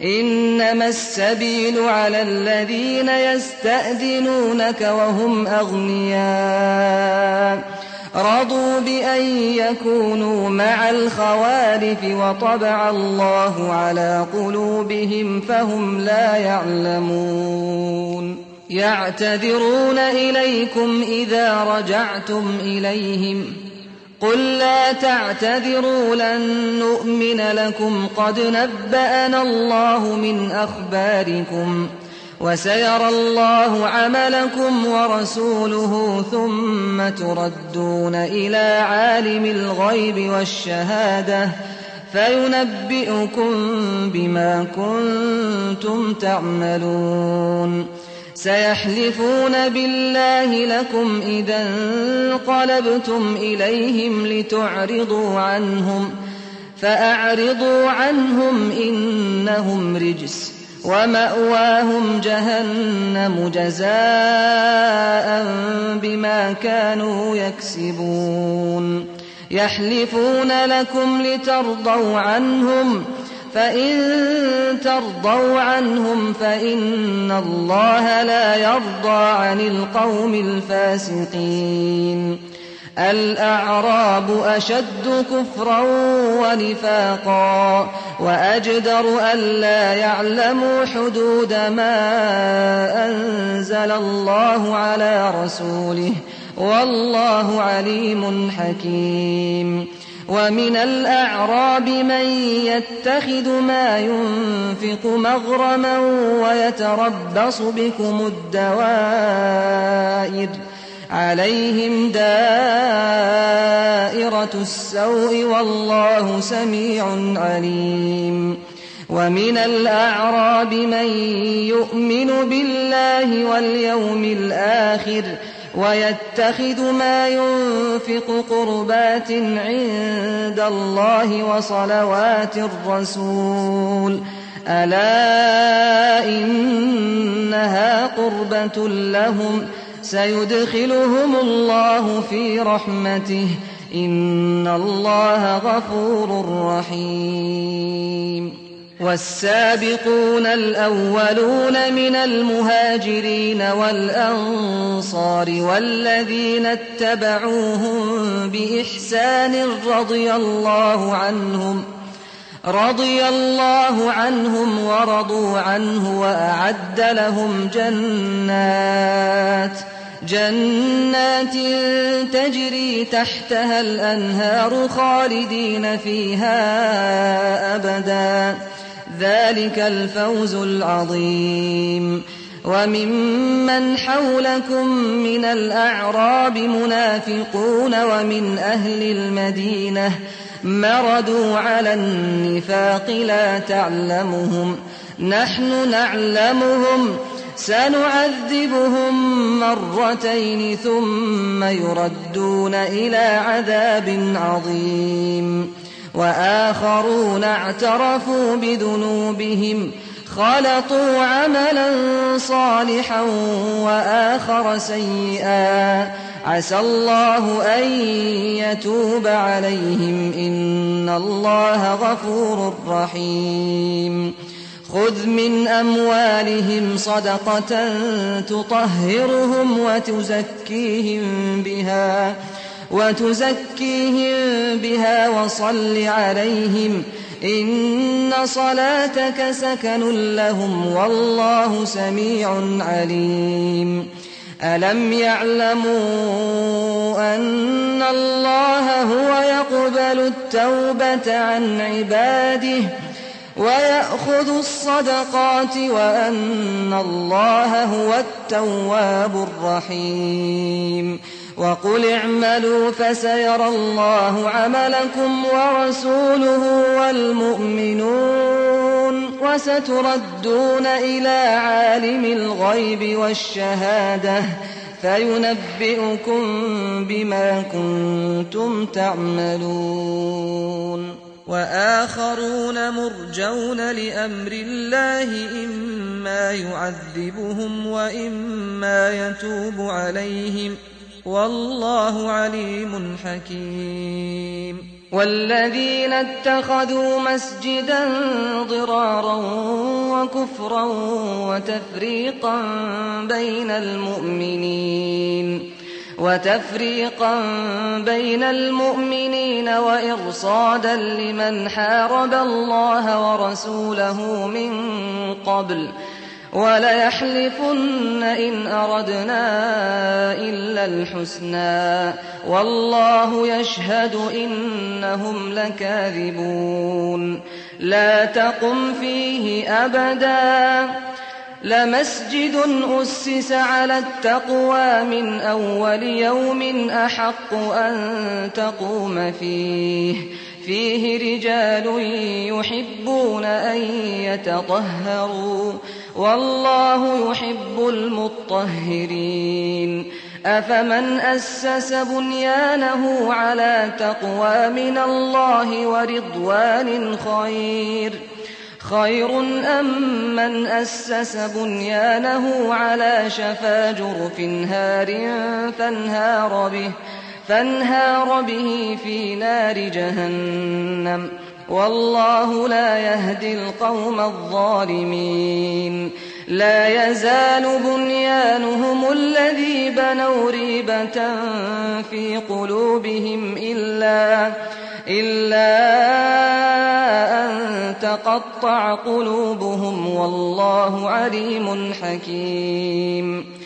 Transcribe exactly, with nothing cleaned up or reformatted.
إنما السبيل على الذين يستأذنونك وهم أغنياء رضوا بأن يكونوا مع الخوالف وطبع الله على قلوبهم فهم لا يعلمون يعتذرون إليكم إذا رجعتم إليهم قل لا تعتذروا لن نؤمن لكم قد نبأنا الله من أخباركم وسيرى الله عملكم ورسوله ثم تردون إلى عالم الغيب والشهادة فينبئكم بما كنتم تعملون سيحلفون بالله لكم إذا انقلبتم إليهم لتعرضوا عنهم فأعرضوا عنهم إنهم رجس ومأواهم جهنم جزاء بما كانوا يكسبون يحلفون لكم لترضوا عنهم فإن ترضوا عنهم فإن الله لا يرضى عن القوم الفاسقين الأعراب أشد كفرا ونفاقا وأجدر ألا يعلموا حدود ما أنزل الله على رسوله والله عليم حكيم ومن الأعراب من يتخذ ما ينفق مغرما ويتربص بكم الدوائر عليهم دائرة السوء والله سميع عليم ومن الأعراب من يؤمن بالله واليوم الآخر ويتخذ ما ينفق قربات عند الله وصلوات الرسول ألا إنها قربة لهم سيدخلهم الله في رحمته إن الله غفور رحيم والسابقون الأولون من المهاجرين والأنصار والذين اتبعوهم بإحسان رضي الله عنهم رضي الله عنهم ورضوا عنه وأعد لهم جنات جنات تجري تحتها الأنهار خالدين فيها أبدا ذلك الفوز العظيم وممن حولكم من الأعراب منافقون ومن أهل المدينة مردوا على النفاق لا تعلمهم نحن نعلمهم سنعذبهم مرتين ثم يردون إلى عذاب عظيم وآخرون اعترفوا بذنوبهم خلطوا عملا صالحا وآخر سيئا عسى الله أن يتوب عليهم إن الله غفور رحيم خذ من أموالهم صدقة تطهرهم وتزكيهم بها وتزكيهم بها وصل عليهم إن صلاتك سكن لهم والله سميع عليم ألم يعلموا أن الله هو يقبل التوبة عن عباده ويأخذ الصدقات وأن الله هو التواب الرحيم وقل اعملوا فسيرى الله عملكم ورسوله والمؤمنون وستردون إلى عالم الغيب والشهادة فينبئكم بما كنتم تعملون وآخرون مرجون لأمر الله إما يعذبهم وإما يتوب عليهم والله عليم حكيم والذين اتخذوا مسجدا ضرارا وكفرا وتفريقا بين المؤمنين وتفريقا بين المؤمنين وإرصادا لمن حارب الله ورسوله من قبل وليحلفن إن أردنا إلا الحسنى والله يشهد إنهم لكاذبون لا تقم فيه أبدا لمسجد أسس على التقوى من أول يوم أحق أن تقوم فيه فيه رجال يحبون أن يتطهروا والله يحب المطهرين أفمن أسس بنيانه على تقوى من الله ورضوان خير خير أم من أسس بنيانه على شفا جرف هار فانهار به فانهار به في نار جهنم والله لا يهدي القوم الظالمين لا يزال بنيانهم الذي بنوا ريبة في قلوبهم إلا إلا أن تقطع قلوبهم والله عليم حكيم